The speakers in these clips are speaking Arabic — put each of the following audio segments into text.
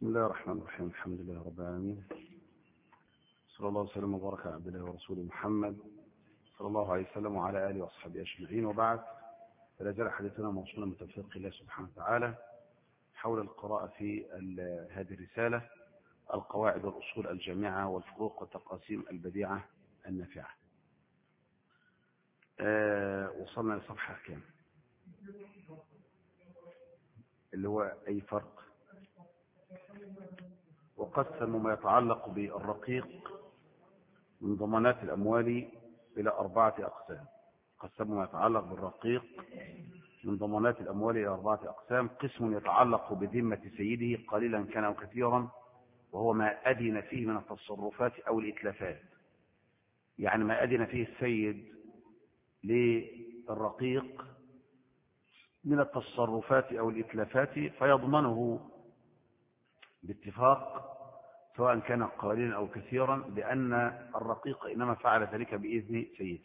بسم الله الرحمن الرحيم. الحمد لله رب العالمين، صلى الله وسلم وبارك على عبد الله ورسوله محمد صلى الله عليه وسلم وعلى آله وأصحابه أجمعين، وبعد، فلا زال حديثنا موصولا من توفيق الله سبحانه وتعالى حول القراءة في هذه الرسالة: القواعد والأصول الجامعة والفروق والتقاسيم البديعة النافعة. وصلنا لصفحة كام؟ اللي هو أي فرق؟ وقسموا ما يتعلق بالرقيق من ضمانات الأموال إلى 4 أقسام. قسموا ما يتعلق بالرقيق من ضمانات الأموال إلى 4 أقسام. قسم يتعلق بذمة سيده قليلا كان أو كثيرا، وهو ما أدن فيه من التصرفات أو الإتلافات، يعني ما أدن فيه السيد للرقيق من التصرفات أو الإتلافات فيضمنه باتفاق، سواء كان قليلا أو كثيرا، لأن الرقيق إنما فعل ذلك بإذن سيده.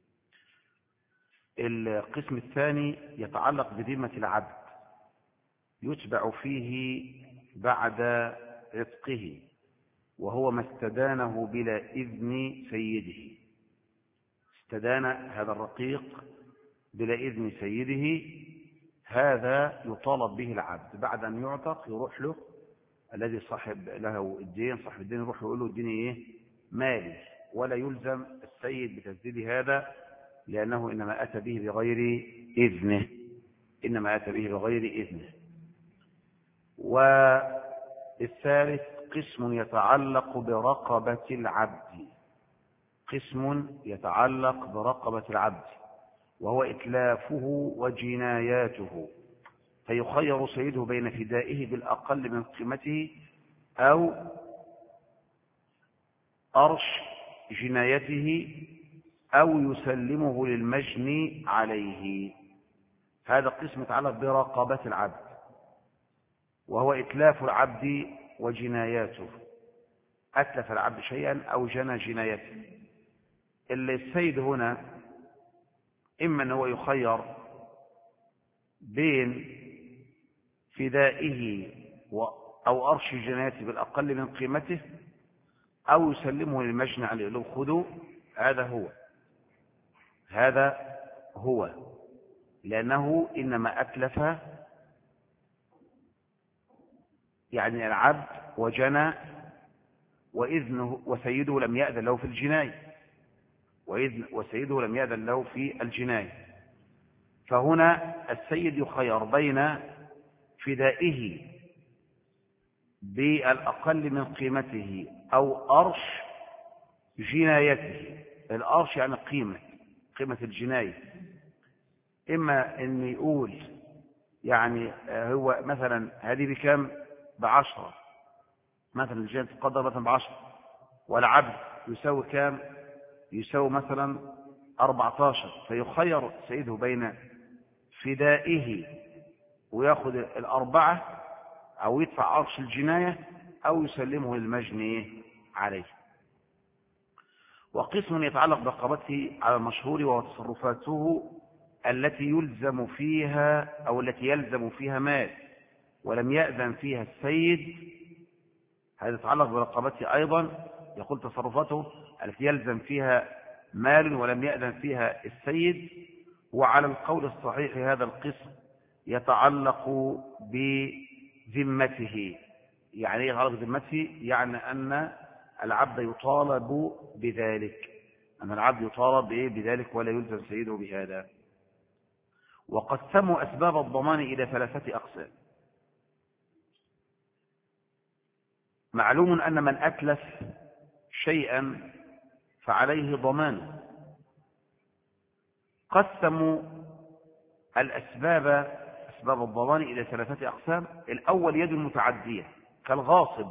القسم الثاني يتعلق بذمة العبد، يتبع فيه بعد عتقه، وهو ما استدانه بلا إذن سيده. استدان هذا الرقيق بلا إذن سيده، هذا يطالب به العبد بعد أن يعتق، يروح له الذي صاحب له الدين، صاحب الدين يروح يقول له اديني ايه؟ مالي، ولا يلزم السيد بتسديد هذا، لأنه إنما أتى به بغير إذنه. والثالث قسم يتعلق برقبة العبد. وهو إتلافه وجناياته، فيخير سيده بين فدائه بالأقل من قيمته أو أرش جنايته أو يسلمه للمجني عليه. هذا قسم يتعلق برقبة العبد، وهو إتلاف العبد وجناياته. أتلف العبد شيئا أو جنى جنايته. السيد هنا إما أنه يخير بين فدائه أو أرش جنايته بالأقل من قيمته أو يسلمه للمجني عليه، لو خذوا هذا هو لأنه إنما أتلف يعني العبد وجنى، وإذنه وسيده لم يأذن له في الجناية، فهنا السيد يخير بين فدائه بالأقل من قيمته أو أرش جنايته. الأرش يعني قيمة الجناية. إما أن يقول يعني هو مثلا هذه بكم؟ ب10 مثلا، الجناية تقدر مثلا ب10، والعبد يساوي كم؟ يساوي مثلا 14، فيخير سيده بين فدائه ويأخذ 4 أو يدفع عرش الجناية أو يسلمه للمجني عليه. وقسم يتعلق برقبته على المشهور، وهو تصرفاته التي يلزم فيها مال ولم يأذن فيها السيد. هذا يتعلق برقبته أيضا. يقول تصرفاته التي يلزم فيها مال ولم يأذن فيها السيد. وعلى القول الصحيح هذا القسم يتعلق بذمته. يعني يتعلق بذمته، يعني أن العبد يطالب بذلك، ولا يلزم سيده بهذا. وقسموا أسباب الضمان إلى 3 أقسام. معلوم أن من أتلف شيئا فعليه ضمان. قسموا أسباب الضمان إلى 3 أقسام. الأول يد متعدية كالغاصب،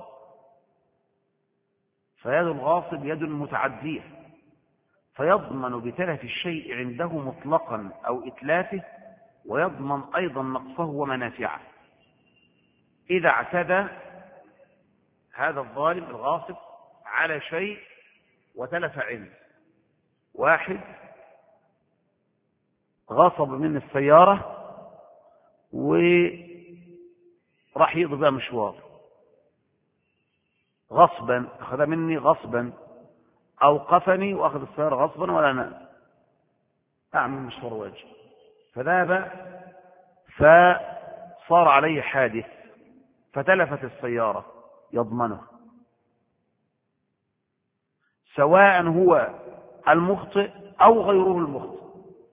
فيد الغاصب يد متعدية، فيضمن بتلف الشيء عنده مطلقا أو إتلافه، ويضمن أيضا نقصه ومنافعه. إذا اعتدى هذا الظالم الغاصب على شيء وتلف عنده، واحد غصب من السيارة وراح يقضي بها مشوار، غصبا، أخذ مني غصبا، أوقفني وأخذ السيارة غصبا ولا أنا أعمل مشوار واجب، فذهب فصار عليه حادث فتلفت السيارة يضمنه، سواء هو المخطئ أو غيره المخطئ.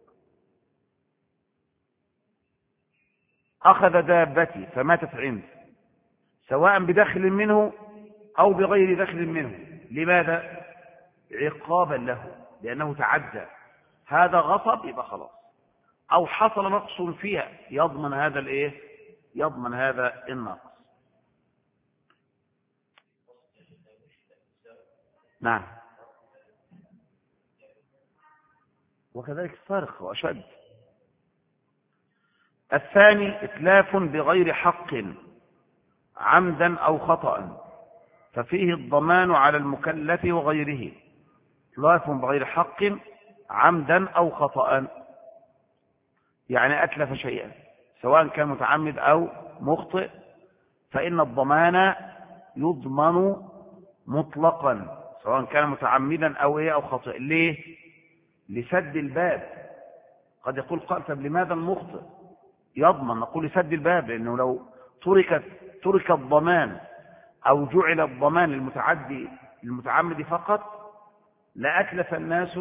أخذ دابتي فماتت عنده، سواء بدخل منه أو بغير دخل منه. لماذا؟ عقابا له، لأنه تعدى. هذا غصب يبقى خلاص، أو حصل نقص فيها يضمن هذا الإيه؟ يضمن هذا النقص. نعم، وكذلك السارق وأشد. الثاني إتلاف بغير حق عمدا أو خطأ، ففيه الضمان على المكلف وغيره. إتلاف بغير حق عمدا أو خطأ، يعني أتلف شيئا سواء كان متعمد أو مخطئ، فإن الضمان يضمن مطلقا سواء كان متعمدا أو خطئ. ليه؟ لسد الباب. قد يقول قائل طب لماذا المخطئ يضمن؟ نقول لسد الباب، لأنه لو ترك الضمان أو جعل الضمان للمتعمد فقط لأتلف الناس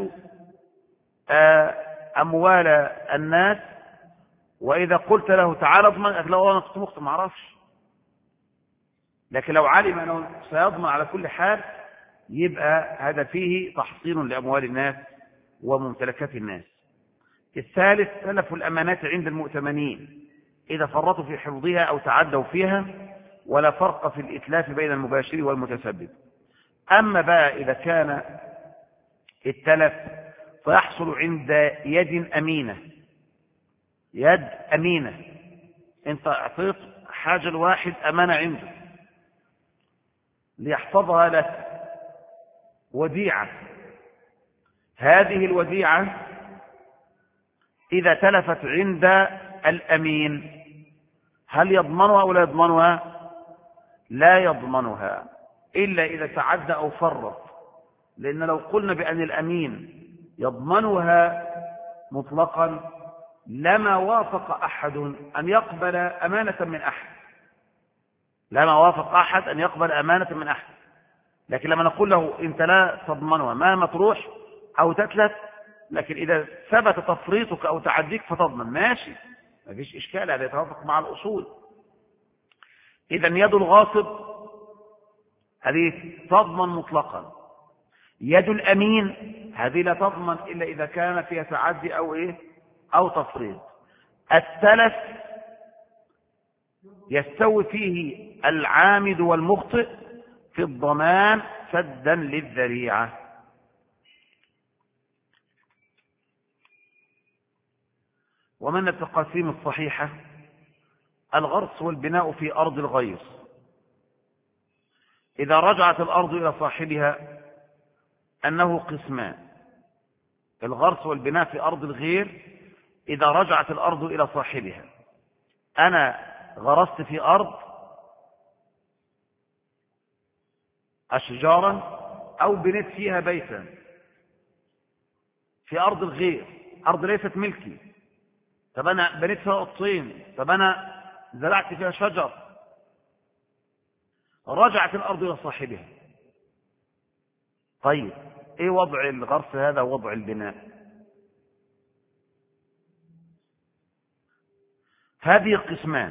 أموال الناس، وإذا قلت له تعال اضمن قال له أنا كنت مخطئ ما أعرفش. لكن لو علم أنه سيضمن على كل حال يبقى هذا فيه تحصين لأموال الناس وممتلكات الناس. الثالث تلف الأمانات عند المؤتمنين إذا فرطوا في حفظها أو تعدوا فيها، ولا فرق في الإتلاف بين المباشر والمتسبب. أما بقى إذا كان التلف فيحصل عند يد أمينة، يد أمينة، أنت أعطيت حاجة الواحد أمانة عنده ليحفظها لك، وديعة، هذه الوديعة إذا تلفت عند الأمين هل يضمنها أو لا يضمنها؟ لا يضمنها إلا إذا تعدى أو فرط، لأن لو قلنا بأن الأمين يضمنها مطلقا لما وافق أحد أن يقبل أمانة من أحد، لما وافق أحد أن يقبل أمانة من أحد. لكن لما نقول له أنت لا تضمنها ما تروح أو تتلف، لكن إذا ثبت تفريطك أو تعديك فتضمن، ماشي، ما فيش إشكال، هذا يتوافق مع الأصول. إذا يد الغاصب هذه تضمن مطلقا، يد الأمين هذه لا تضمن إلا إذا كان فيها تعدي أو تفريط. التلف يستوي فيه العامد والمخطئ في الضمان سدا للذريعة. ومن التقاسيم الصحيحة الغرس والبناء في أرض الغير. إذا رجعت الأرض إلى صاحبها أنه قسمان: الغرس والبناء في أرض الغير إذا رجعت الأرض إلى صاحبها. أنا غرست في أرض أشجارا أو بنيت فيها بيتا في أرض الغير، أرض ليست ملكي، طب أنا بنيت فيها قطين، طب أنا زرعت فيها شجر. رجعت الأرض إلى صاحبها، طيب إيه وضع الغرس هذا ووضع البناء؟ هذه قسمان: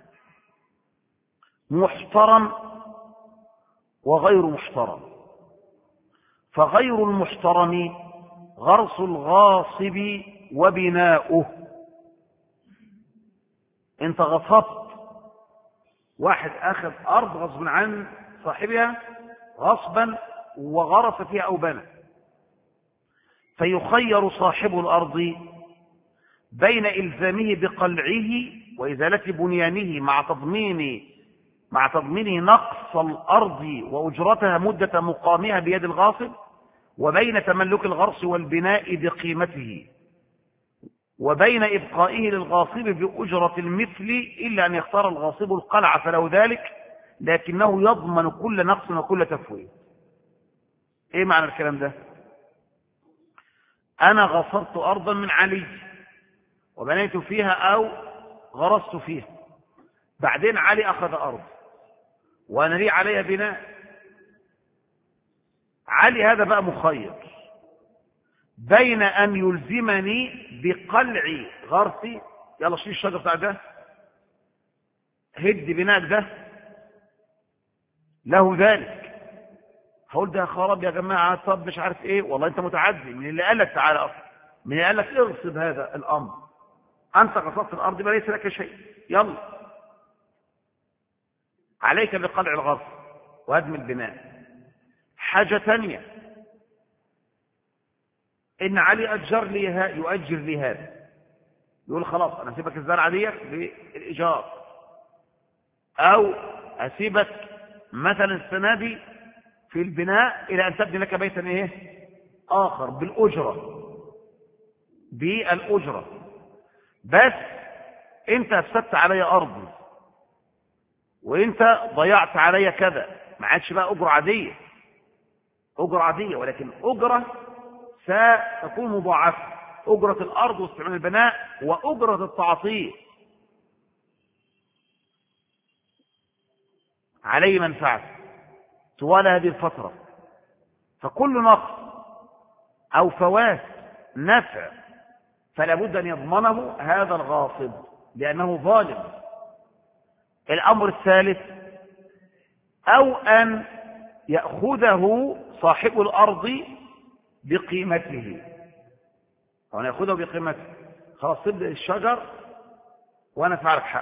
محترم وغير محترم. فغير المحترم غرس الغاصب وبناؤه. انت غصبت، واحد اخذ ارض غصبا عن صاحبها غصبا وغرس فيها او بنى، فيخير صاحب الارض بين الزامه بقلعه وازاله بنيانه مع تضمين نقص الارض واجرتها مده مقامها بيد الغاصب، وبين تملك الغرس والبناء بقيمته، وبين إبقائه للغاصب بأجرة المثل إلا أن يختار الغاصب القلعة فله ذلك، لكنه يضمن كل نقص وكل تفويت. ايه معنى الكلام ده؟ انا غصبت ارضا من علي وبنيت فيها او غرست فيها، بعدين علي اخذ ارض وانا لي عليها بناء. علي هذا بقى مخير بين ان يلزمني بقلع غرسي، يلا شيل الشجر بتاع ده، هد بناء ده، له ذلك. هقول ده خراب يا جماعه، طب مش عارف ايه، والله انت متعدي. من اللي قال لك تعالى اصلا؟ من اللي قال لك اغصب هذا الامر؟ انت غصبت الارض ما ليس لك شيء، يلا عليك بقلع الغرس وهدم البناء. حاجه ثانيه، ان علي يؤجر لي هذا، يقول خلاص انا اسيبك الزرعه ديت بالايجار، او اسيبك مثلا السنه دي في البناء الى ان تبني لك بيتا ايه اخر بالاجره، بس انت افسدت علي ارضي وانت ضيعت علي كذا. ما عادش بقى اجره عاديه، ولكن اجره ستكون مضاعفه، اجره الارض واستعمال البناء واجره التعطيل. علي منفعه طوال هذه الفتره، فكل نقص او فوات نفع فلا بد ان يضمنه هذا الغاصب لانه ظالم. الامر الثالث، او ان ياخذه صاحب الارض بقيمته، او ان ياخذه بقيمته. خلاص تبدا الشجر وانا ادفع لك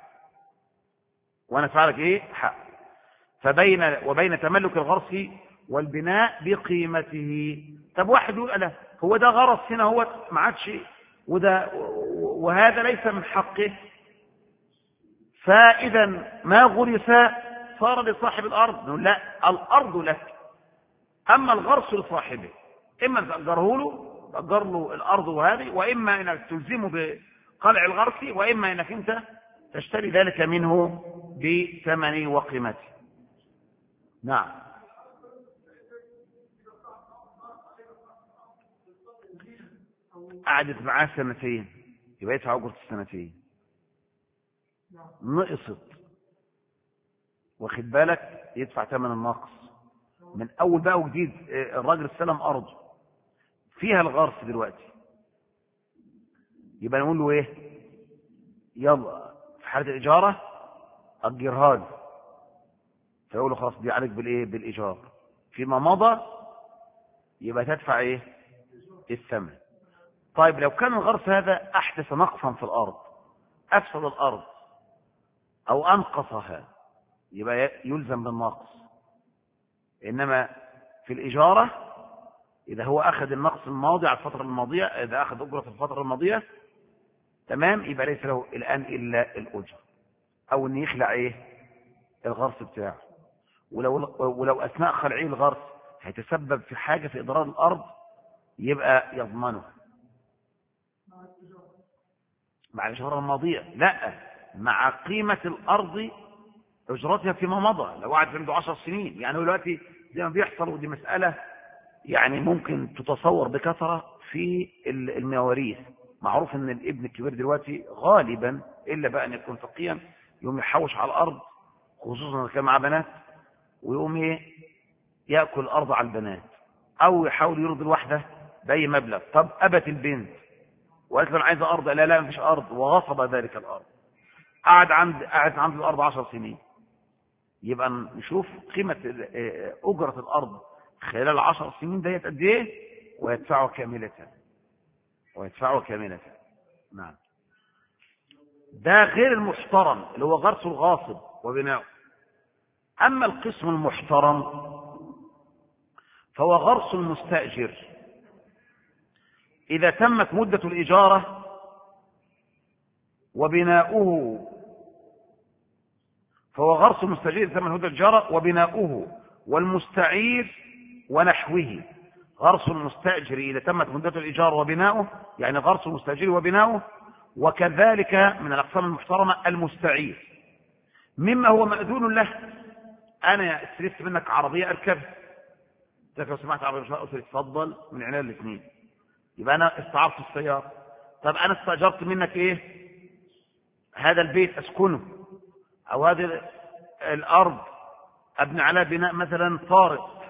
حق، فبين وبين تملك الغرس والبناء بقيمته. طب واحد يقول انا هو ده غرس هنا، هو ما عادش وهذا ليس من حقه، فاذا ما غرس صار لصاحب الارض. نقول لا، الارض لك، اما الغرس لصاحبه، اما تأجره له، تأجر له الارض وهذه، واما انك تلزمه بقلع الغرس، واما انك انت تشتري ذلك منه بثمنه وقيمته. نعم. قعدت معاه سنتين يبقى يدفع اجرة السنتين، نقصت واخد بالك يدفع ثمن النقص من اول بقى وجديد. الراجل استلم ارض فيها الغرس دلوقتي، يبقى نقول له ايه؟ يلا في حاله الاجاره اجرها لي، فيقول له خلاص دي عليك بالايجار. فيما مضى يبقى تدفع ايه؟ الثمن. طيب لو كان الغرس هذا احدث نقصا في الارض، افسد الارض او انقصها، يبقى يلزم بالنقص. انما في الاجاره اذا هو اخذ النقص الماضي على الفتره الماضيه، اذا اخذ اجره الفتره الماضيه تمام، يبقى ليس له الان الا الاجره، او ان يخلع ايه؟ الغرس بتاعه. ولو اثناء خلعه الغرس هيتسبب في حاجه في اضرار الارض يبقى يضمنه مع الاجاره الماضيه، لا، مع قيمه الارض اجرتها فيما مضى. لو قعد عنده 10 سنين، يعني دلوقتي زي ما بيحصل، ودي مساله يعني ممكن تتصور بكثره في المواريث. معروف ان الابن الكبير دلوقتي غالبا الا بقى ان يكون فقيا يقوم يحوش على الارض، خصوصا كان معاه بنات، ويقوم ايه؟ ياكل الارض على البنات، او يحاول يرضي الواحده باي مبلغ. طب ابت البنت وقالت له انا عايزه ارض، لا مفيش ارض، وغصب ذلك الارض. قعد عند الارض 10 سنين، يبقى نشوف قيمه اجره الارض خلال 10 سنين ديت قد ايه، ويدفعه كامله. نعم. ده غير المحترم اللي هو غرس الغاصب وبناؤه. اما القسم المحترم فهو غرس المستاجر اذا تمت مده الاجاره وبناؤه، فهو غرس المستاجر اذا تمت مده الاجاره وبناؤه والمستعير ونحوه. غرس المستاجر اذا تمت مده الايجار وبناؤه، يعني غرس المستاجر وبناؤه. وكذلك من الاقسام المحترمه المستعير، مما هو مأذون له أنا استلفت منك عربية أركبها، لو سمعت عربية مش قلت لي اتفضل من عينيا الاثنين، يبقى أنا استعرت السيارة. طب أنا استأجرت منك إيه؟ هذا البيت أسكنه، أو هذه الأرض أبني عليها بناء مثلا طارق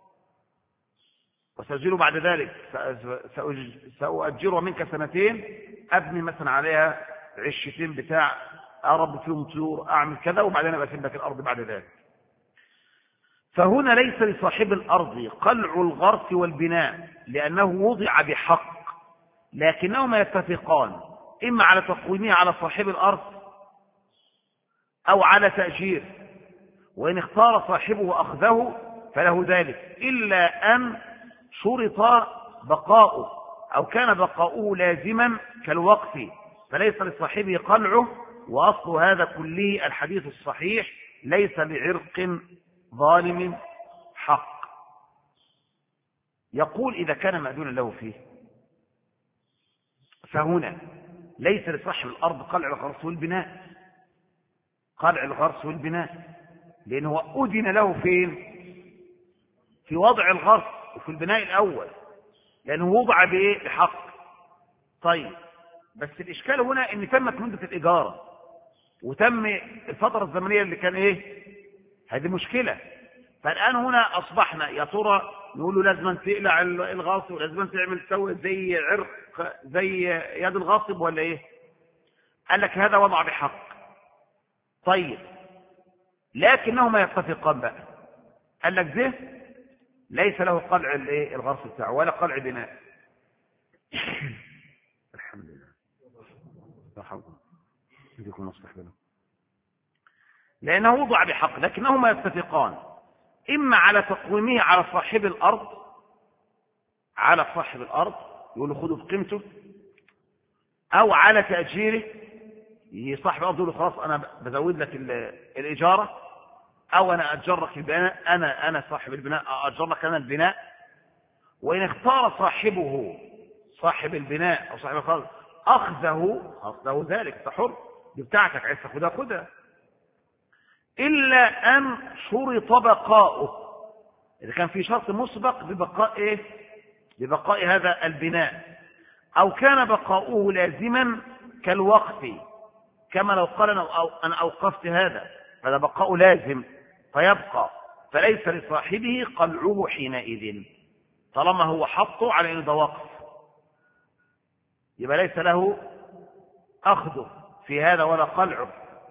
وسأجره بعد ذلك، سأؤجره منك سنتين أبني مثلا عليها عشتين بتاع أرب فيهم طيور أعمل كذا، وبعدين أبقى أسيب لك الأرض بعد ذلك. فهنا ليس لصاحب الأرض قلع الغرس والبناء لأنه وضع بحق، لكنهما يتفقان إما على تقويمه على صاحب الأرض أو على تأجير، وإن اختار صاحبه أخذه فله ذلك، إلا أن شرط بقاؤه أو كان بقاؤه لازما كالوقف فليس لصاحبه قلعه. وأصل هذا كله الحديث الصحيح: ليس لعرق ظالم حق. يقول إذا كان مأذونا له فيه، فهنا ليس لصاحب الأرض قلع الغرس والبناء، قلع الغرس والبناء، لأنه أذن له فين؟ في وضع الغرس وفي البناء الأول، لأنه وضع بإيه؟ بحق. طيب، بس الإشكال هنا إن تمت مدة الإجارة وتم الفترة الزمنية اللي كان إيه؟ هذه مشكلة. فالآن هنا أصبحنا يا ترى نقول له لازم تقلع الغاصب ولازم تعمل تسوي زي عرق زي يد الغاصب ولا إيه؟ قال لك هذا وضع بحق. طيب، لكنهما يتفقان بقى، قال لك ده ليس له قلع الغرس بتاعه ولا قلع بناء. الحمد لله، لا حول يديكم نصلح بنا، لأنه وضع بحق، لكنهما يتفقان إما على تقويمه على صاحب الأرض، على صاحب الأرض يقول له خذوا بقيمته، أو على تأجيره، صاحب الأرض يقول له خلاص أنا بزود لك الإجارة، أو أنا أجر لك البناء، أنا صاحب البناء أجر لك أنا البناء. وإن اختار صاحبه صاحب البناء أو صاحب الأرض أخذه ذلك، تحر دي بتاعتك، عايز تاخدها خدها، إلا أن شرط بقاؤه، إذا كان في شرط مسبق ببقاء إيه؟ ببقاء هذا البناء، أو كان بقاؤه لازما كالوقف، كما لو قال أنا أوقفت هذا، هذا بقاء لازم فيبقى، فليس لصاحبه قلعه حينئذ، طالما هو حطه على إنه ده وقف، يبقى ليس له أخذه في هذا ولا قلعه.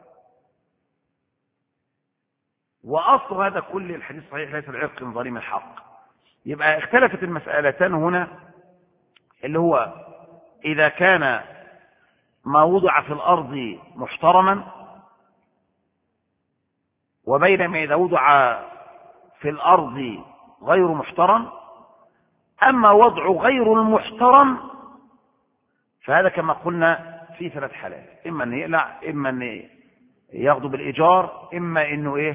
وأصل هذا كل الحديث صحيح: ليس العرق ظالم الحق. يبقى اختلفت المسألتان هنا، اللي هو إذا كان ما وضع في الأرض محترما، وبينما إذا وضع في الأرض غير محترم. أما وضع غير المحترم فهذا كما قلنا في 3 حالات: إما أن يقلع، إما أن ياخذ بالإيجار، إما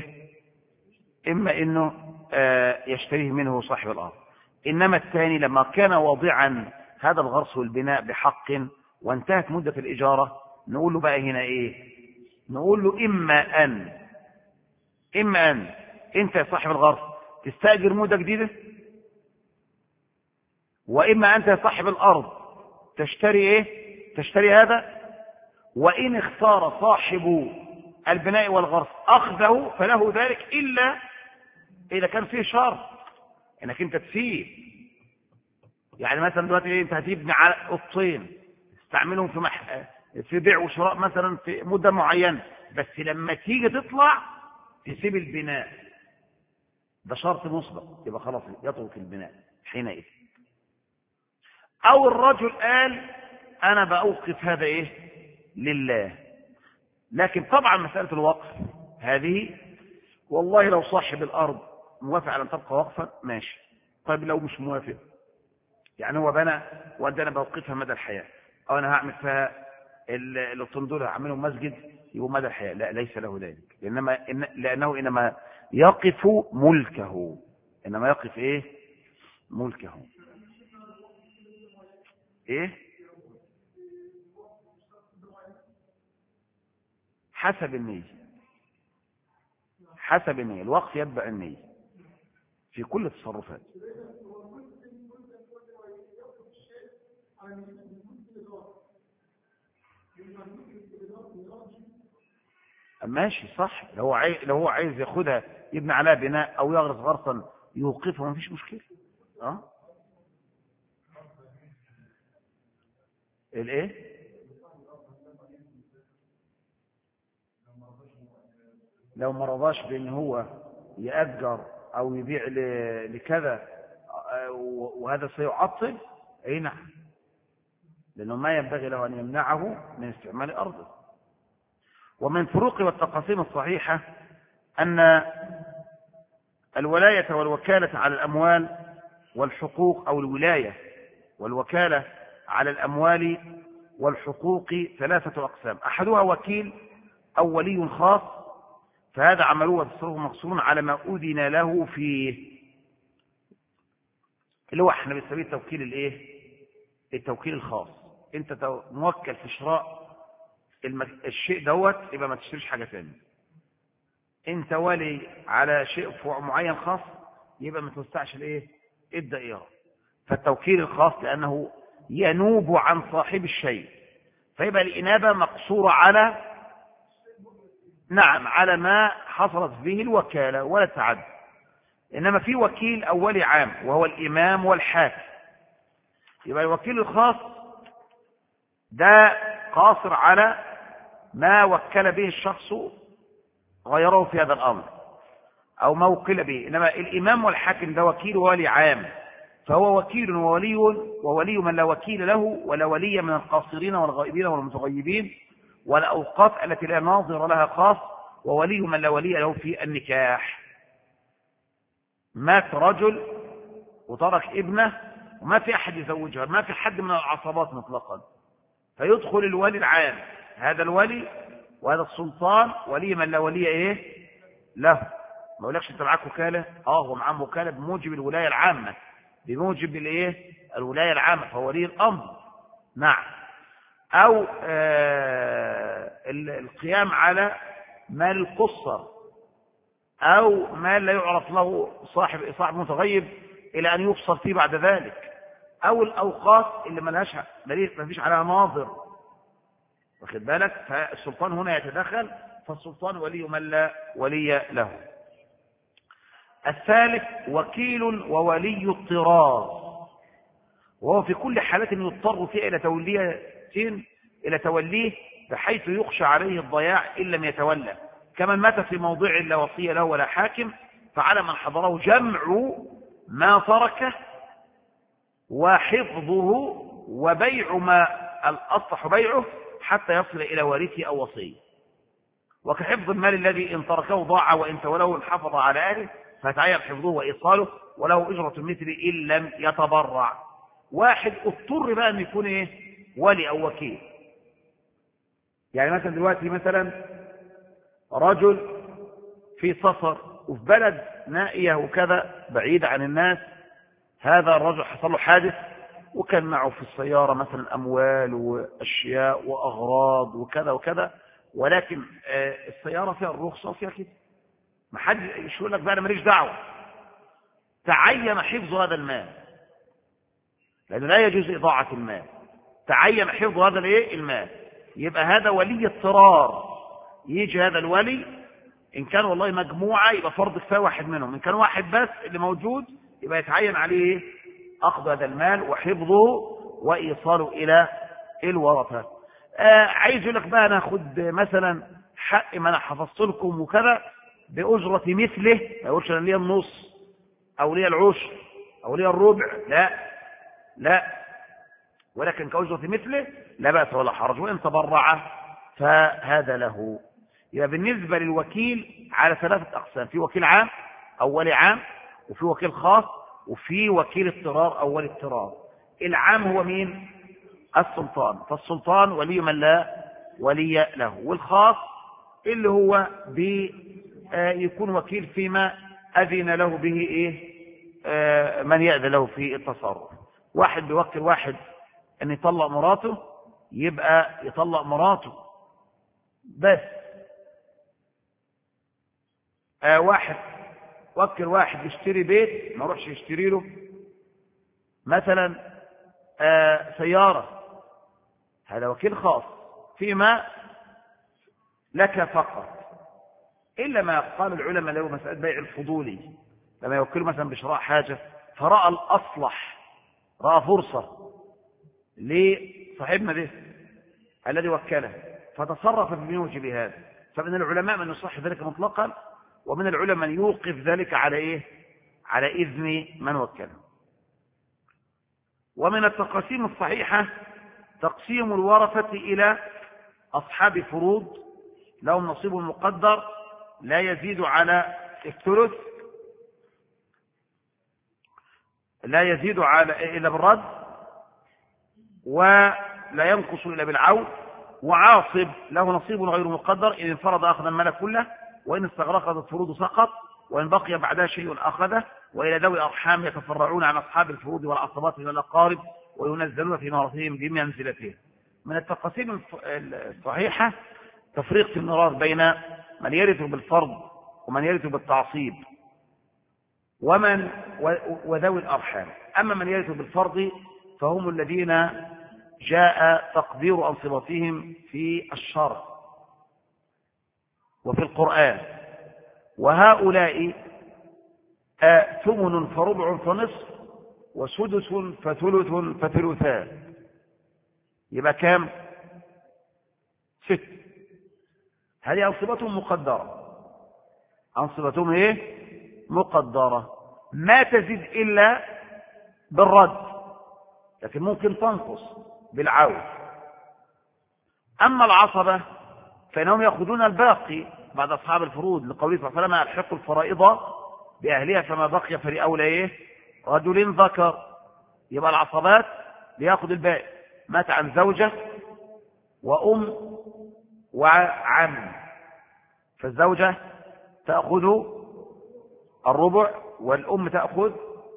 إنه يشتريه منه صاحب الأرض. إنما الثاني لما كان واضعا هذا الغرس والبناء بحق وانتهت مدة الإجارة، نقول له بقى هنا إيه؟ نقول له إما أن أنت يا صاحب الغرس تستأجر مدة جديدة، وإما أنت يا صاحب الأرض تشتري هذا. وإن اختار صاحب البناء والغرس أخذه فله ذلك، إلا إذا كان فيه شرط إنك أنت تسيب. يعني مثلا دلوقتي أنت هتبني على قطين تستعملهم في بيع وشراء مثلا في مدة معينة، بس لما تيجي تطلع تسيب البناء، ده شرط مسبق، يبقى خلاص يترك البناء حينئذ. أو الرجل قال أنا بأوقف هذا لله، لكن طبعا مسألة الوقف هذه والله لو صاحب الأرض موافق على أن تبقى وقفا ماشي. طيب لو مش موافق، يعني هو بنى وقال أنا بوقفها مدى الحياة، أو أنا هعمل فيها الطندول هعملهم مسجد يبقى مدى الحياة، لا، ليس له ذلك، لأنه إنما يقف ملكه، إنما يقف ملكه. حسب حسب النية. الوقف يتبع النية في كل التصرفات. ماشي صح، لو هو عايز ياخدها يبني عليها بناء او يغرس غرسا يوقفها ما فيش مشكله. الايه؟ لو ما رضاش بان هو يأجر او يبيع لكذا وهذا سيعطل، اي نعم، لانه ما ينبغي له ان يمنعه من استعمال ارضه. ومن فروق والتقاسيم الصحيحه ان الولايه والوكاله على الاموال والحقوق، او الولايه والوكاله على الاموال والحقوق 3 أقسام. احدها وكيل او ولي خاص، فهذا عمله وتصرفه مقصور على ما أذن له فيه، اللي هو احنا بنسميه التوكيل الايه؟ التوكيل الخاص. انت موكل في شراء الشيء دوت، يبقى ما تشتريش حاجه ثانيه. انت ولي على شيء معين خاص، يبقى ما توسعش الايه؟ الدائره. فالتوكيل الخاص لانه ينوب عن صاحب الشيء، فيبقى الانابه مقصوره على نعم على ما حصلت به الوكالة ولا تعد. إنما في وكيل أو ولي عام وهو الإمام والحاكم. يبقى الوكيل الخاص ده قاصر على ما وكل به الشخص غيره في هذا الأمر أو ما وكل به. إنما الإمام والحاكم ده وكيل وولي عام، فهو وكيل وولي من لا وكيل له، ولا ولي من القاصرين والغائبين والمتغيبين والأوقاف التي لا ناظر لها خاص، وولي من لا ولي له في النكاح. مات رجل وترك ابنه وما في أحد يزوجها، ما في حد من العصبات مطلقا، فيدخل الولي العام، هذا الولي وهذا السلطان ولي من لا ولي ايه له. ما يقولكش انت معاك وكاله، هو معاه وكاله بموجب الولايه العامه، بموجب الايه؟ الولايه العامه، فهو ولي الامر. نعم. او القيام على مال القصر، او مال لا يعرف له صاحب متغيب الى ان يفصل فيه بعد ذلك، او الاوقات اللي ما فيش عليها ناظر، واخد بالك؟ فالسلطان هنا يتدخل، فالسلطان ولي من لا ولي له. الثالث وكيل وولي اضطرار، وهو في كل حالة يضطر فيها إلى توليه بحيث يخشى عليه الضياع إن لم يتولى، كمن مات في موضع لا وصي له ولا حاكم، فعلى من حضره جمع ما تركه وحفظه وبيع ما الأصلح بيعه حتى يصل إلى وارثه أو وصيه. وكحفظ المال الذي إن تركه ضاع وإن توله انحفظ على أهله، فتعين حفظه وإيصاله وله أجرة مثل إن لم يتبرع. واحد اضطر بقى أن يكون إيه؟ ولي أو وكيل. يعني مثلا دلوقتي مثلا رجل في سفر وفي بلد نائية وكذا بعيد عن الناس، هذا الرجل حصل له حادث وكان معه في السيارة مثلا أموال وأشياء وأغراض وكذا وكذا، ولكن السيارة فيها الرخصة وفيها كده، ما حد يقول لك بقى أنا ماليش دعوة. تعين حفظ هذا المال لأنه لا يجوز إضاعة المال، تعين حفظ هذا المال، يبقى هذا ولي اضطرار. يجي هذا الولي إن كان والله مجموعة يبقى فرض كفاية واحد منهم، إن كان واحد بس اللي موجود يبقى يتعين عليه أخذ هذا المال وحفظه وإيصاله إلى الورثة. عايز يقول لك بقى ناخد مثلا حق ما أنا حفظت لكم وكذا بأجرة مثله، ما يقولش أنا ليا النص أو ليا العشر أو ليا الربع، لا، ولكن كأجرة مثله لا بأس ولا حرج، وإن تبرع فهذا له. يبقى بالنسبة للوكيل على 3 أقسام: في وكيل عام أو ولي عام، وفي وكيل خاص، وفي وكيل اضطرار أو ولي اضطرار. العام هو مين؟ السلطان، فالسلطان ولي من لا ولي له. والخاص اللي هو يكون وكيل فيما أذن له به من يأذن له في التصرف. واحد بيوكل واحد أن يطلق مراته، يبقى يطلق مراته بس، واحد وكل واحد يشتري بيت، ما روحش يشتري له مثلا سيارة، هذا وكيل خاص فيما لك فقط، إلا ما قال العلماء له مسألة بيع الفضولي، لما يوكل مثلا بشراء حاجة فرأى الأصلح، رأى فرصة لصاحبنا ده الذي وكله فتصرف بموجب هذا، فمن العلماء من يصح ذلك مطلقا، ومن العلماء من يوقف ذلك على إيه؟ على إذن من وكله. ومن التقاسيم الصحيحة تقسيم الورثة إلى أصحاب فروض لهم نصيب مقدر لا يزيد على الثلث، لا يزيد إلا بالرد، ولا ينقص إلا بالعود، وعاصب له نصيب غير مقدر إن انفرد أخذ المال كله، وإن استغرقت الفروض سقط، وإن بقي بعدها شيء أخذه، وإلى ذوي الأرحام يتفرعون عن أصحاب الفروض والعصبات من الأقارب وينزلون في موارثهم بمنزلتهم. من التقاسيم الصحيحة تفريق في الميراث بين من يرث بالفرض ومن يرث بالتعصيب وذوي الأرحام. أما من يرث بالفرض فهم الذين جاء تقدير أنصبتهم في الشرع وفي القرآن، وهؤلاء ثمن فربع فنصف وسدس فثلث فثلثان، يبقى كام؟ 6. هذه أنصبتهم مقدرة، أنصبتهم إيه؟ مقدرة، ما تزيد إلا بالرد، لكن ممكن تنقص بالعود. أما العصبة فإنهم يأخذون الباقي بعد أصحاب الفروض، لقوله صلى الله عليه وسلم ألحقوا الفرائض بأهلها فما بقي فلأولى إيه؟ رجل ذكر. يبقى العصبات ليأخذ الباقي، مات عن زوجة وأم وعم، فالزوجة تأخذ الربع والأم تأخذ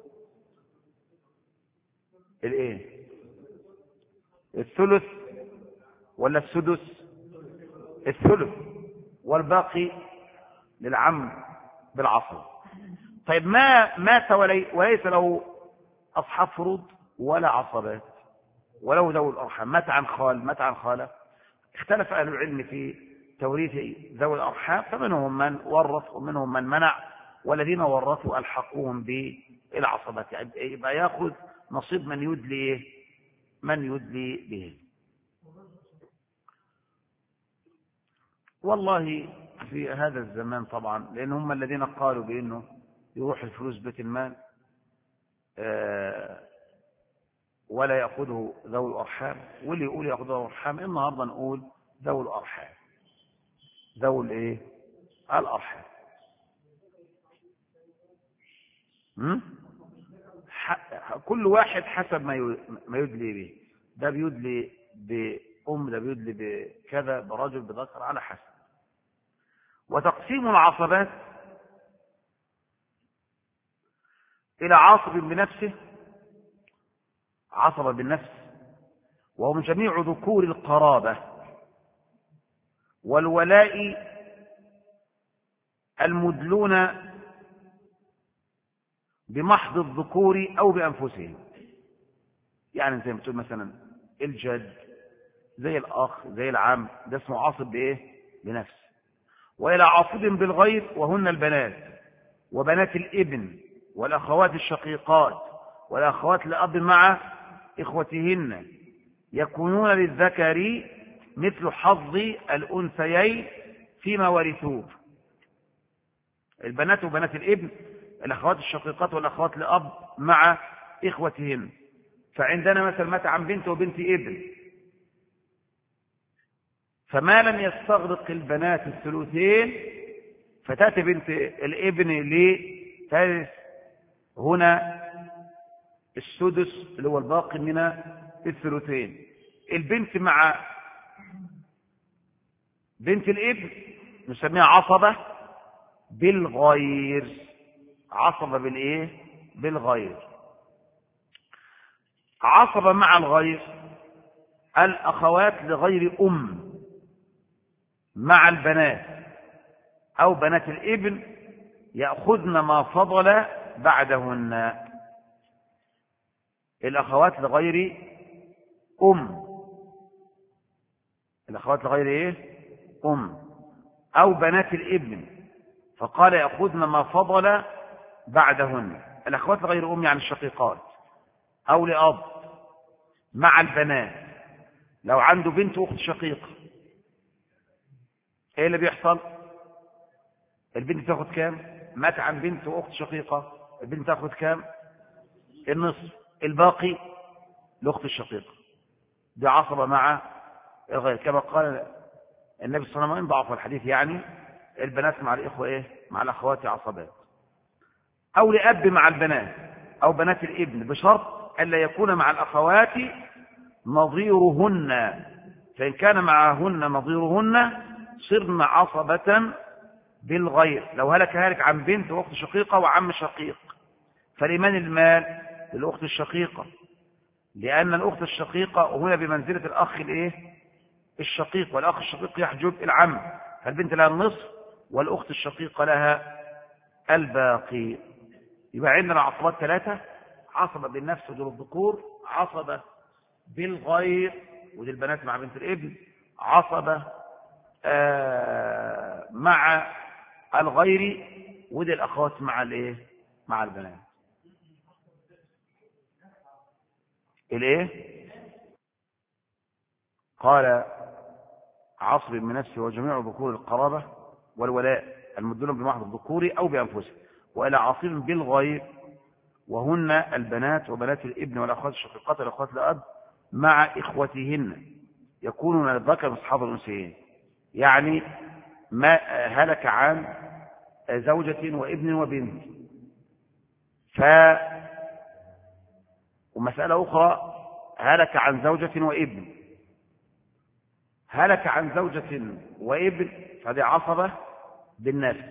الإيه؟ الثلث ولا السدس؟ الثلث، والباقي للعم بالعصر. طيب ما مات وليس له أصحاب فروض ولا عصبات ولو ذوي الأرحام، مات عن خال، مات عن خالة، اختلف أهل العلم في توريث ذوي الأرحام، فمنهم من ورث ومنهم من منع، والذين ورثوا ألحقوهم بالعصبات، يبقى يأخذ نصيب من يدلي به. والله في هذا الزمان طبعا، لأن هم الذين قالوا بأنه يروح الفلوس بيت المال ولا يأخذه ذوي الأرحام، واللي يقول يأخذ ذوي الأرحام النهارده نقول ذوي الأرحام، ذوي الإيه؟ الأرحام. كل واحد حسب ما يدلي به، ده بيدلي بأم، ده بيدلي بكذا، برجل بذكر، على حسب. وتقسيم العصبات إلى عاصب بنفسه، عصب بالنفس، وهم جميع ذكور القرابة، والولاء المدلون بمحض الذكور أو بأنفسهم، يعني زي ما تقول مثلا الجد زي الأخ زي العم، ده اسمه عاصب بإيه؟ بنفس. وإلى عاصب بالغير، وهن البنات وبنات الابن والأخوات الشقيقات والأخوات لأب مع إخوتهن، يكونون للذكر مثل حظ الأنثيين فيما ورثوه. البنات وبنات الابن، الأخوات الشقيقات والأخوات لأب مع إخوتهن. فعندنا مثلا مات عن بنت وبنت ابن، فما لم يستغرق البنات الثلثين فتأتي بنت الابن لترث هنا السدس اللي هو الباقي من الثلثين. البنت مع بنت الابن نسميها عصبة بالغير، عصبة بالإيه؟ بالغير. عصبة مع الغير الأخوات لغير أم مع البنات أو بنات الابن يأخذن ما فضل بعدهن. الأخوات لغير الأخوات لغير إيه؟ أو بنات الابن، فقال يأخذن ما فضل بعدهن. الأخوات لغير يعني الشقيقات أو لأب مع البنات. لو عنده بنت أخت شقيقة، إيه اللي بيحصل؟ البنت تاخد كام؟ مات عن بنت وأخت شقيقة، البنت تاخد كام؟ النصف، الباقي لأخت الشقيقة. دي عصبة مع الغير، كما قال النبي صلى الله عليه وسلم ضعف الحديث، يعني البنات مع الإخوة إيه؟ مع الأخوات عصبات. أو لأب مع البنات أو بنات الابن، بشرط ألا يكون مع الأخوات نظيرهن، فإن كان معهن نظيرهن صرن عصبة بالغير. لو هلك عن بنت وأخت شقيقة وعم شقيق، فلمن المال؟ للأخت الشقيقة، لأن الأخت الشقيقة هنا بمنزلة الأخ الإيه؟ الشقيق، والأخ الشقيق يحجب العم، فالبنت لها النصف والأخت الشقيقة لها الباقي. يبقى عندنا عصبات ثلاثة: عصبة بالنفس ودول الذكور، عصبة بالغير ودي البنات مع بنت الابن، عصبة مع الغير ودي الأخوات مع الإيه؟ مع البنات. الإيه؟ قال عصب من نفسه وجميع ذكور القرابة والولاء المدلون بمحض الذكور أو بأنفسهم، وإلى عاصب بالغير وهن البنات وبنات الابن والأخوات الشقيقات والأخوات الأب مع إخوتهن يكونون للذكر أصحاب الأنثيين. يعني ما هلك عن زوجة وابن وبنت، ومسألة أخرى هلك عن زوجة وابن، هلك عن زوجة وابن فهذه عصبة بالنفس،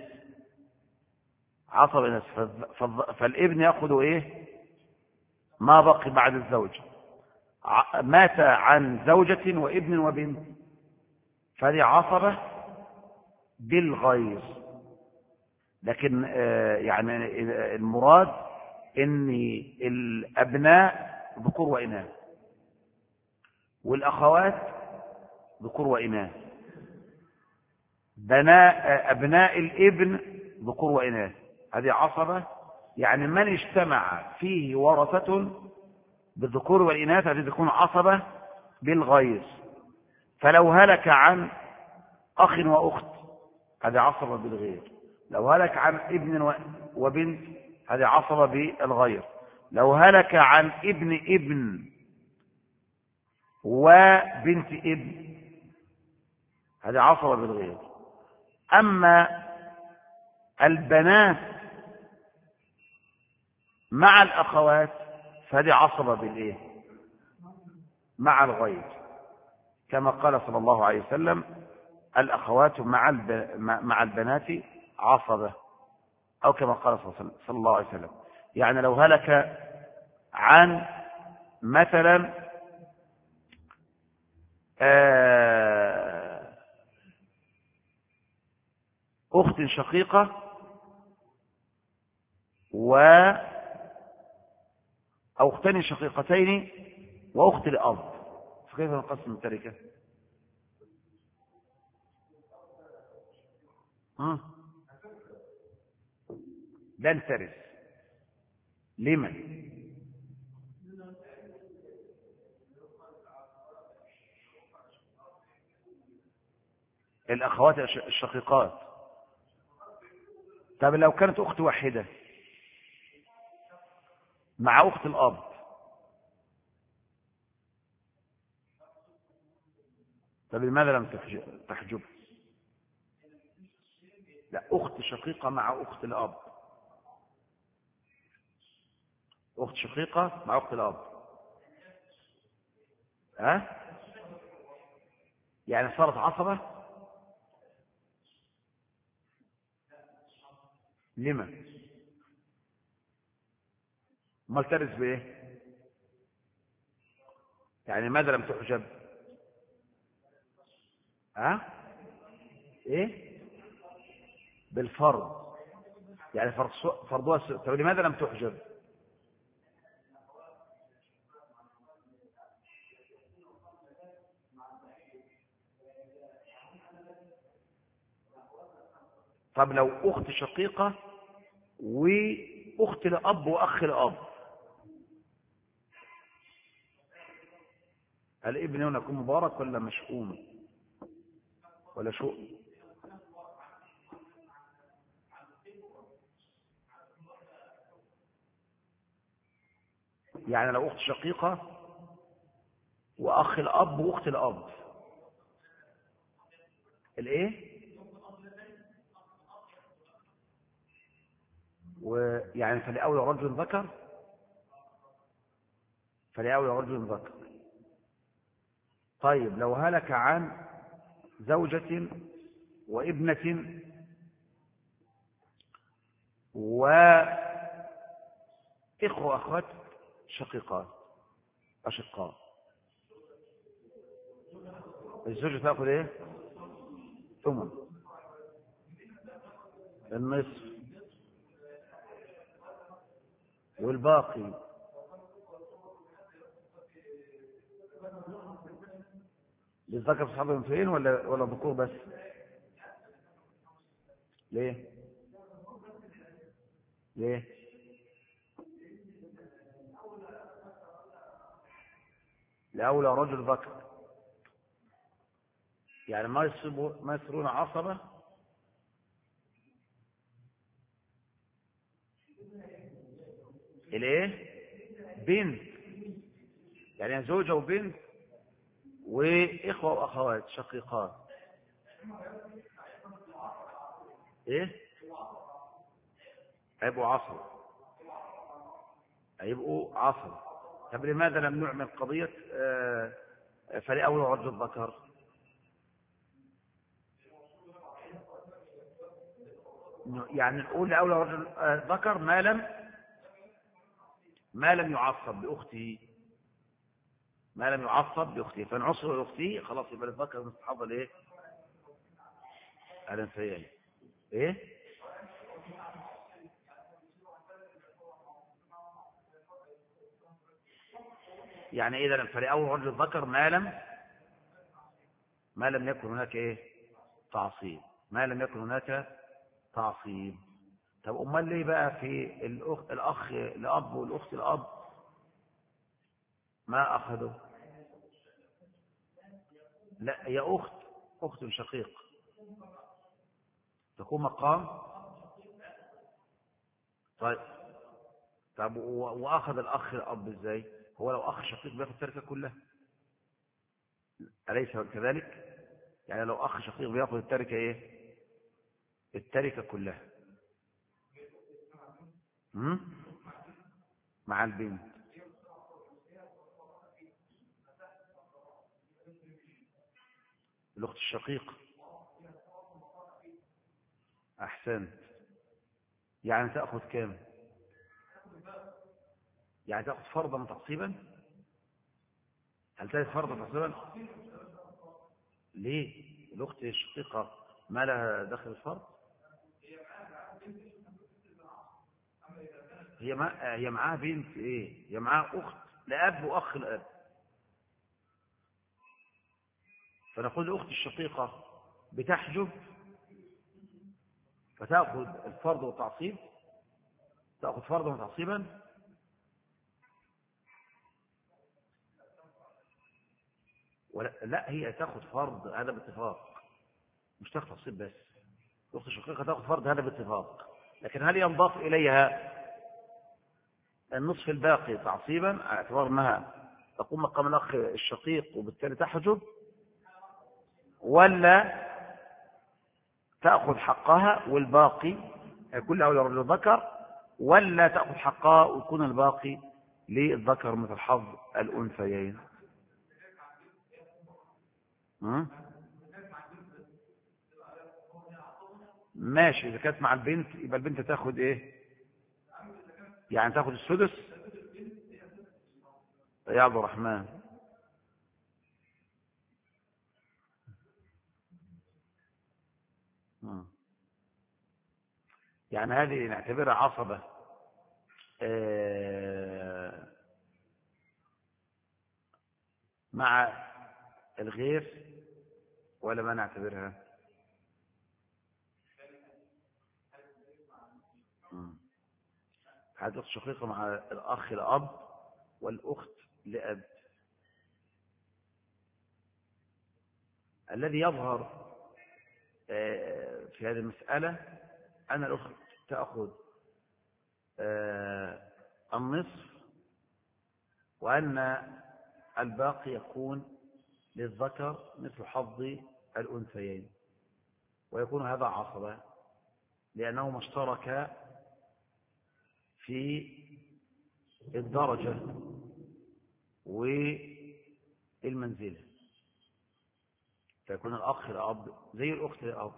عصبة بالنفس، فالابن يأخذ إيه؟ ما بقي بعد الزوج. مات عن زوجة وابن وبنت فهذه عصبة بالغير. لكن يعني المراد ان الابناء ذكور واناث والاخوات ذكور واناث، ابناء الابن ذكور واناث، هذه عصبة. يعني من اجتمع فيه ورثة بالذكور والاناث هذه تكون عصبة بالغير. فلو هلك عن اخ واخت هذه عصبة بالغير، لو هلك عن ابن وبنت هذه عصبة بالغير، لو هلك عن ابن وبنت ابن هذه عصبة بالغير. أما البنات مع الأخوات فهذه عصبة بالإيه؟ مع الغير، كما قال صلى الله عليه وسلم الأخوات مع البنات عصبة، أو كما قال صلى الله عليه وسلم. يعني لو هلك عن مثلا أخت شقيقة أو أختين شقيقتين وأخت لأب، فكيف نقسم التركة؟ لن ترث. لمن؟ الأخوات الشقيقات. طب لو كانت أخت واحدة مع أخت الأب، طب لماذا لم تحجب؟ لا، أخت شقيقة مع أخت الأب، أخت شقيقة مع أخت الأب، ها؟ يعني صارت عصبة. لما؟ ما ترث بإيه؟ يعني ماذا لم تحجب؟ ها؟ إيه؟ بالفرض. يعني فرضها طب لماذا لم تحجب؟ طب لو أخت شقيقة وأخت لأب وأخ لأب، الابن هنا يكون مبارك ولا مشؤوم ولا شؤم؟ يعني لو أخت شقيقة وأخ الأب وأخت الأب، الإيه؟ ويعني فلأولى رجل ذكر، فلأولى رجل ذكر. طيب لو هلك عن زوجة وابنة وإخوة وأخوات شقيقات أشقاء، الزوجة تأخذ إيه؟ ثمن، النصف، والباقي للذكر في حظ الأنثيين ولا ذكور بس؟ ليه؟ ليه؟ لأولى رجل ذكر، يعني ما يصيرون عصبة الايه؟ بنت، يعني زوجة وبنت وإخوة وأخوات شقيقات، ايه؟ هيبقوا عصر، هيبقوا عصر. طب لماذا لم نعمل قضية فلأولى رجل ذكر؟ يعني نقول لأولى رجل ذكر ما لم يعصب بأخته، ما لم يعصب بأخته، فنعصر بأخته خلاص يبقى الذكر مستحضر الايه؟ الأنثيين. ايه؟ يعني إذا فلأول رجل ذكر ما لم يكن هناك ايه؟ تعصيب، ما لم يكن هناك تعصيب. طب امال ليه بقى في الاخ الاب والاخت الاب ما اخذوا؟ لا، هي اخت شقيق تكون مقام. طيب، طب واخذ الاخ الاب ازاي؟ هو لو اخ شقيق بياخذ التركه كلها، اليس كذلك؟ يعني لو اخ شقيق بياخذ التركه ايه؟ التركه كلها مع البنت. الاخت الشقيق، احسنت. يعني تاخذ كام؟ يعني تاخذ فرضا تعصيبا؟ هل تاخذ فرضا تعصيبا؟ ليه؟ الاخت الشقيقه ما لها دخل الفرض؟ هي معاها بنت ايه؟ هي معاها اخت لاب واخ لاب، فنقول الاخت الشقيقه بتحجب فتاخذ الفرض والتعصيب، تاخذ فرضا وتعصيبا. لا، هي تاخذ فرض هذا باتفاق، مش تاخذ تعصيب بس. الاخت الشقيقه تاخذ فرض هذا باتفاق، لكن هل ينضاف اليها النصف الباقي تعصيبا على اعتبار انها تقوم مقام الاخ الشقيق وبالتالي تحجب، ولا تأخذ حقها والباقي كل أولى رجل ذكر، ولا تأخذ حقها ويكون الباقي للذكر مثل حظ الأنثيين؟ ماشي، إذا كانت مع البنت يبقى البنت تأخذ إيه؟ يعني تأخذ السدس يا عبد الرحمن. يعني هذه نعتبرها عصبة مع الغير ولا ما نعتبرها؟ حدث شقيقة مع الأخ لأب والأخت لأب. الذي يظهر في هذه المسألة أن الأخت تأخذ النصف، وأن الباقي يكون للذكر مثل حظ الأنثيين، ويكون هذا عصبة لأنهما اشتركا في الدرجة والمنزلة، فيكون الأخ لأب زي الأخت لأب،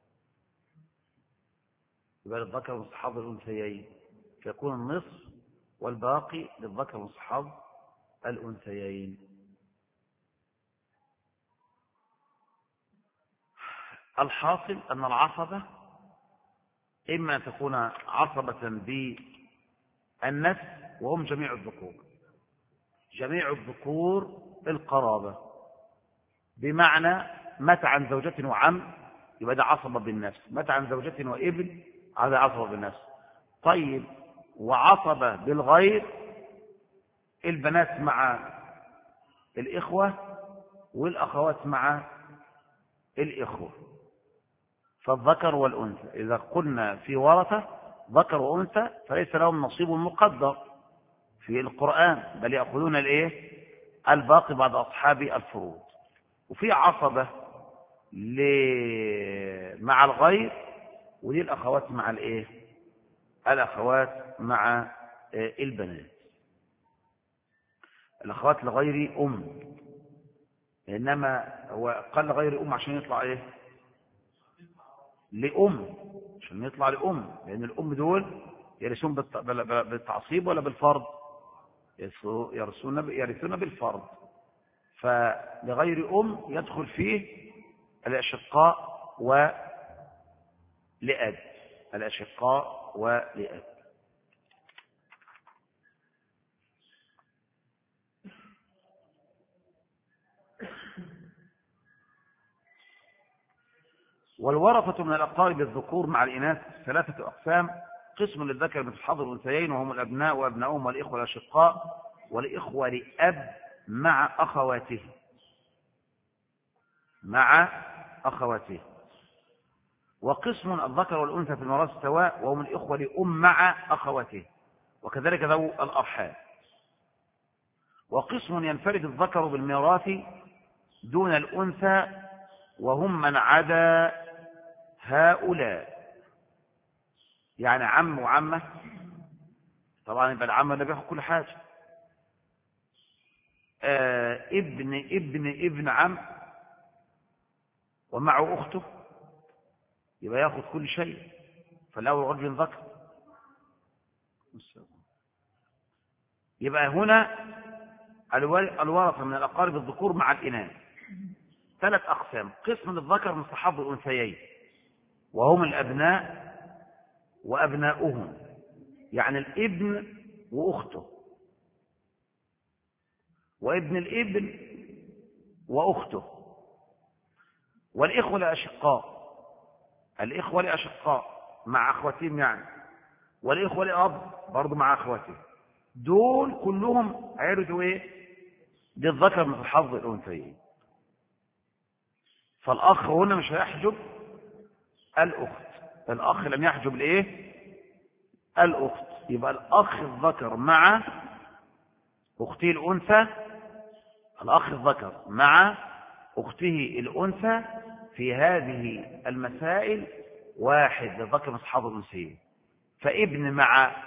يبقى للذكر مثل حظ الأنثيين، فيكون النصف والباقي للذكر مثل حظ الأنثيين. الحاصل أن العصبة إما أن تكون عصبة بالنفس وهم جميع الذكور. جميع الذكور القرابة، بمعنى مات عن زوجة وعم يبقى ده عصبة بالنفس، مات عن زوجة وابن هذا عصبة بالنفس. طيب، وعصبة بالغير البنات مع الإخوة والأخوات مع الإخوة، فالذكر والأنثى إذا قلنا في ورثة ذكر وأنثى فليس لهم نصيب مقدر في القرآن، بل يأخذون الباقي بعد أصحاب الفروض. وفي عصبة مع الغير، ودي الأخوات مع الأخوات مع البنات. الأخوات لغير أم، إنما هو قال لغير أم عشان يطلع لأم، عشان يطلع لأم، لأن الأم دول يرثون بالتعصيب ولا بالفرض؟ يرثون بالفرض. فلغير أم يدخل فيه الأشقاء ولأب، الأشقاء ولأب. والورثة من الأقارب الذكور مع الإناث ثلاثة أقسام: قسم للذكر مثل حظ الأنثيين وهم الأبناء وأبناؤهم والإخوة الأشقاء والإخوة لأب مع أخواته. وقسم الذكر والأنثى في الميراث سواء وهم الإخوة لأم مع أخواته، وكذلك ذو الأرحام. وقسم ينفرد الذكر بالميراث دون الأنثى وهم من عدا هؤلاء، يعني عم وعمة، طبعا يبقى العم اللي بياخد كل حاجة، ابن عم ومعه أخته يبقى ياخد كل شيء، فالأول رجل ذكر. يبقى هنا الورثة من الأقارب الذكور مع الإناث ثلاث أقسام: قسم للذكر مثل حظ الأنثيين وهم الأبناء وأبناؤهم، يعني الابن وأخته، وابن الابن وأخته، والإخوة لأشقاء، الإخوة لأشقاء مع أخواتهم يعني، والإخوة لأب برضو مع أخواتهم. دول كلهم عرضوا للذكر مثل حظ الأنثيين. فالأخ هنا مش هيحجب الأخت، الأخ لم يحجب الأخت، يبقى الأخ الذكر مع أخته الأنثى، الأخ الذكر مع أخته الأنثى في هذه المسائل واحد للذكر مثل حظ الأنثيين. فابن مع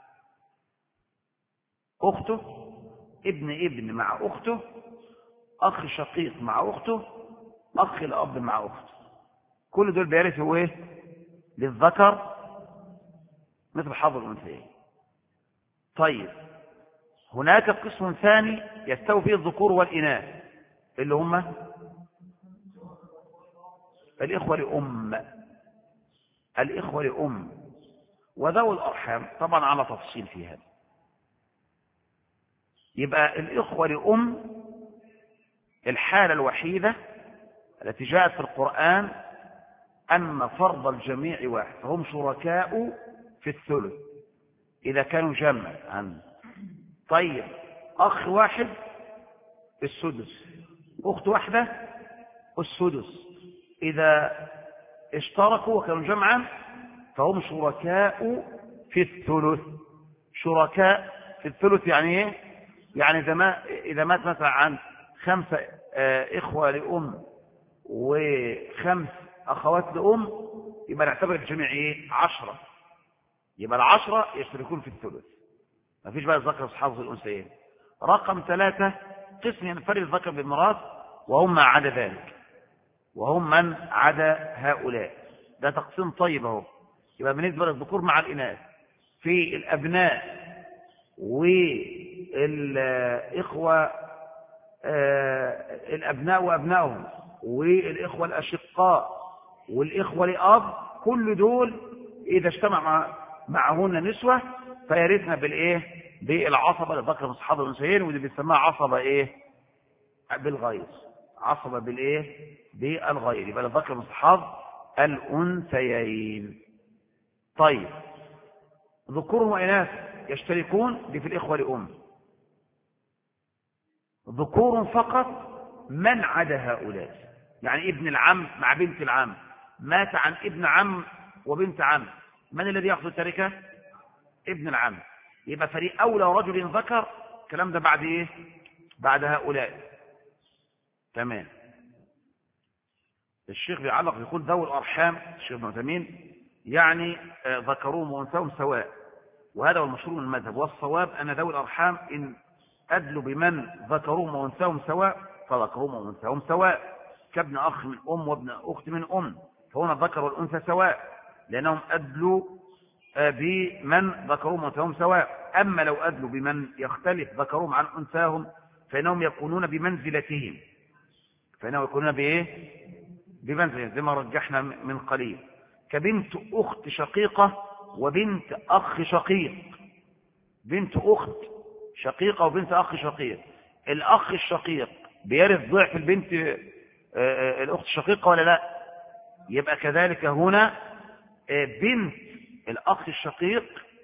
أخته، ابن مع أخته، أخ شقيق مع أخته، أخ الأب مع أخته، كل دول بيرثوا للذكر مثل حظ الأنثيين. طيب، هناك قسم ثاني يستوي فيه الذكور والإناث اللي هم الإخوة لأم، وذوي الأرحام طبعا على تفصيل في هذا. يبقى الإخوة لأم الحالة الوحيدة التي جاءت في القرآن أن فرض الجميع واحد، فهم شركاء في الثلث إذا كانوا جمعا. طيب أخ واحد السدس، أخت واحدة السدس، إذا اشتركوا وكانوا جمعا فهم شركاء في الثلث. شركاء في الثلث يعني ايه؟ يعني إذا مات مثلا عن 5 إخوة لأم و5 أخوات لأم، يبقى نعتبر الجميع ايه؟ 10. يبقى 10 يشتركون في الثلث، ما فيش بقى الذكر أصحاب الأنثيين. رقم 3 قسم ينفرد الذكر بالميراث وهم ما عدا ذلك، وهم من عدا هؤلاء. ده تقسيم طيب اهو. يبقى بالنسبة للذكور مع الإناث في الأبناء والإخوة، الأبناء وأبنائهم والإخوة الأشقاء والإخوة لأب، كل دول إذا اجتمع معهن نسوة فيرثنا بالإيه؟ بالعصبة للذكر من أصحاب الأنثيين، ودي بيسموها عصبة إيه؟ بالغير. عصبة بالإيه؟ بالغير. يبقى للذكر من أصحاب الأنثيين. طيب ذكور وإناث يشتركون، دي في الإخوة لأم. ذكور فقط من عدا هؤلاء، يعني ابن العم مع بنت العم، مات عن ابن عم وبنت عم، من الذي يأخذ التركة؟ ابن العم. يبقى فريق أولى رجل ذكر. الكلام ده بعد إيه؟ بعد هؤلاء. تمام. الشيخ بيعلق يقول ذوي الأرحام، الشيخ ابن عثيمين، يعني ذكروهم وأنثاهم سواء، وهذا هو المشهور من المذهب. والصواب أن ذوي الأرحام إن أدلوا بمن ذكروهم وأنثاهم سواء فذكروهم وأنثاهم سواء، كابن أخ من أم وابن أخت من أم، فهنا الذكر والأنثى سواء لأنهم أدلوا بمن ذكروهم وأنثاهم سواء. أما لو أدلوا بمن يختلف ذكروهم عن أنثاهم فإنهم يكونون بمنزلتهم. فإنهم يكونون بإيه؟ بمنزلتهم، زي ما رجحنا من قليل، كبنت أخت شقيقة وبنت أخ شقيق. بنت أخت شقيقة وبنت أخ شقيق، الأخ الشقيق بيرث ضعف البنت الأخت الشقيقة ولا لا؟ يبقى كذلك هنا بنت الأخ الشقيق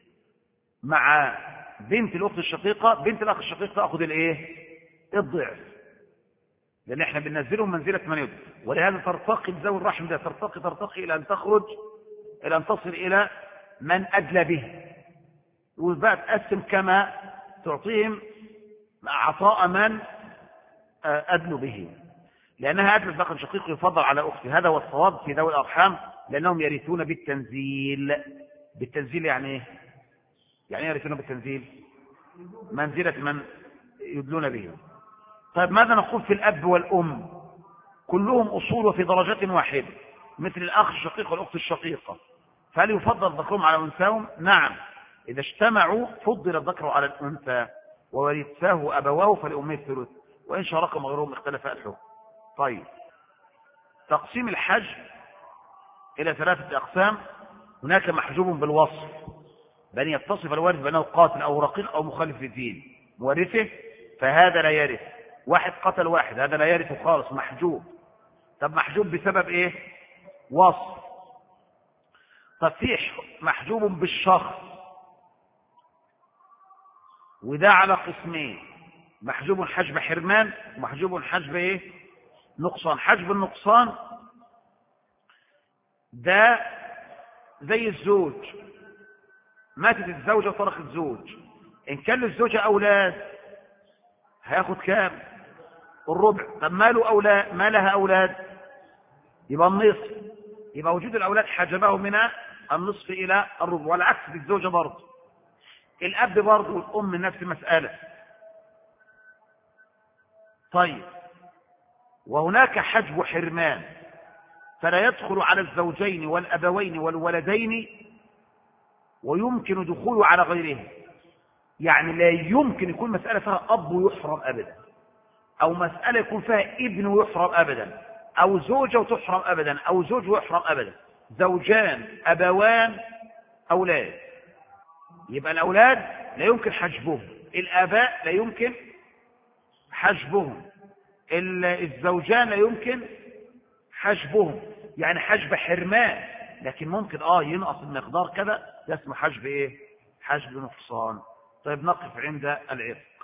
مع بنت الأخت الشقيقة، بنت الأخ الشقيق تأخذ الإيه؟ الضعف، لأن احنا بننزلهم منزلة من يد. ولهذا ترتقي ذوي الرحم ده ترتقي إلى أن تخرج إلى أن تصل إلى من أدلى به، وبعد تقسم كما تعطيهم عطاء من أدلوا به، لأنها أدلى الذكر الشقيق يفضل على أخته. هذا هو الصواب في ذوي الأرحام، لأنهم يرثون بالتنزيل. بالتنزيل يعني إيه؟ يعني يرثون بالتنزيل منزلة من يدلون به. طيب ماذا نقول في الأب والأم؟ كلهم أصول وفي درجات واحدة مثل الأخ الشقيق والأخت الشقيقة، فهل يفضل ذكرهم على أنثاهم؟ نعم، إذا اجتمعوا فضل الذكر على الأنثى وورثاه أبواه فلأمه الثلث، وإن شاركهم غيرهم اختلف الحكم. طيب تقسيم الحج إلى 3 أقسام. هناك محجوب بالوصف، بأن يتصف الوارث بأنه قاتل أو رقيق أو مخالف للدين مورثه، فهذا لا يرث. واحد قتل واحد، هذا لا يرث خالص، محجوب. طب محجوب بسبب إيه؟ وصف. طب فيه محجوب بالشخص، وده على قسمين، محجوب حجب حرمان ومحجوب حجب ايه؟ نقصان. حجب النقصان ده زي الزوج، ماتت الزوجة وطرق الزوج، إن كان للزوجة أولاد هياخد كام؟ الربع. طب ما له أولاد، ما لها أولاد، يبقى النصف. يبقى وجود الأولاد حجبه من النصف إلى الربع، والعكس بالزوجة برضه. الأب برضه والأم نفس المسألة. طيب وهناك حجب حرمان، فلا يدخل على الزوجين والأبوين والولدين، ويمكن دخوله على غيرهم. يعني لا يمكن يكون مسألة فيها أب ويحرم أبدا، أو مسألة يكون فيها ابن ويحرم أبدا، أو زوجة وتحرم أبدا، أو زوج ويحرم أبدا. زوجان أبوان أولاد، يبقى الأولاد لا يمكن حجبهم، الآباء لا يمكن حجبهم، الزوجان لا يمكن حجبهم، يعني حجب حرمان، لكن ممكن ينقص المقدار كده، ده اسمه حجب ايه؟ حجب نقصان. طيب نقف عند العرض.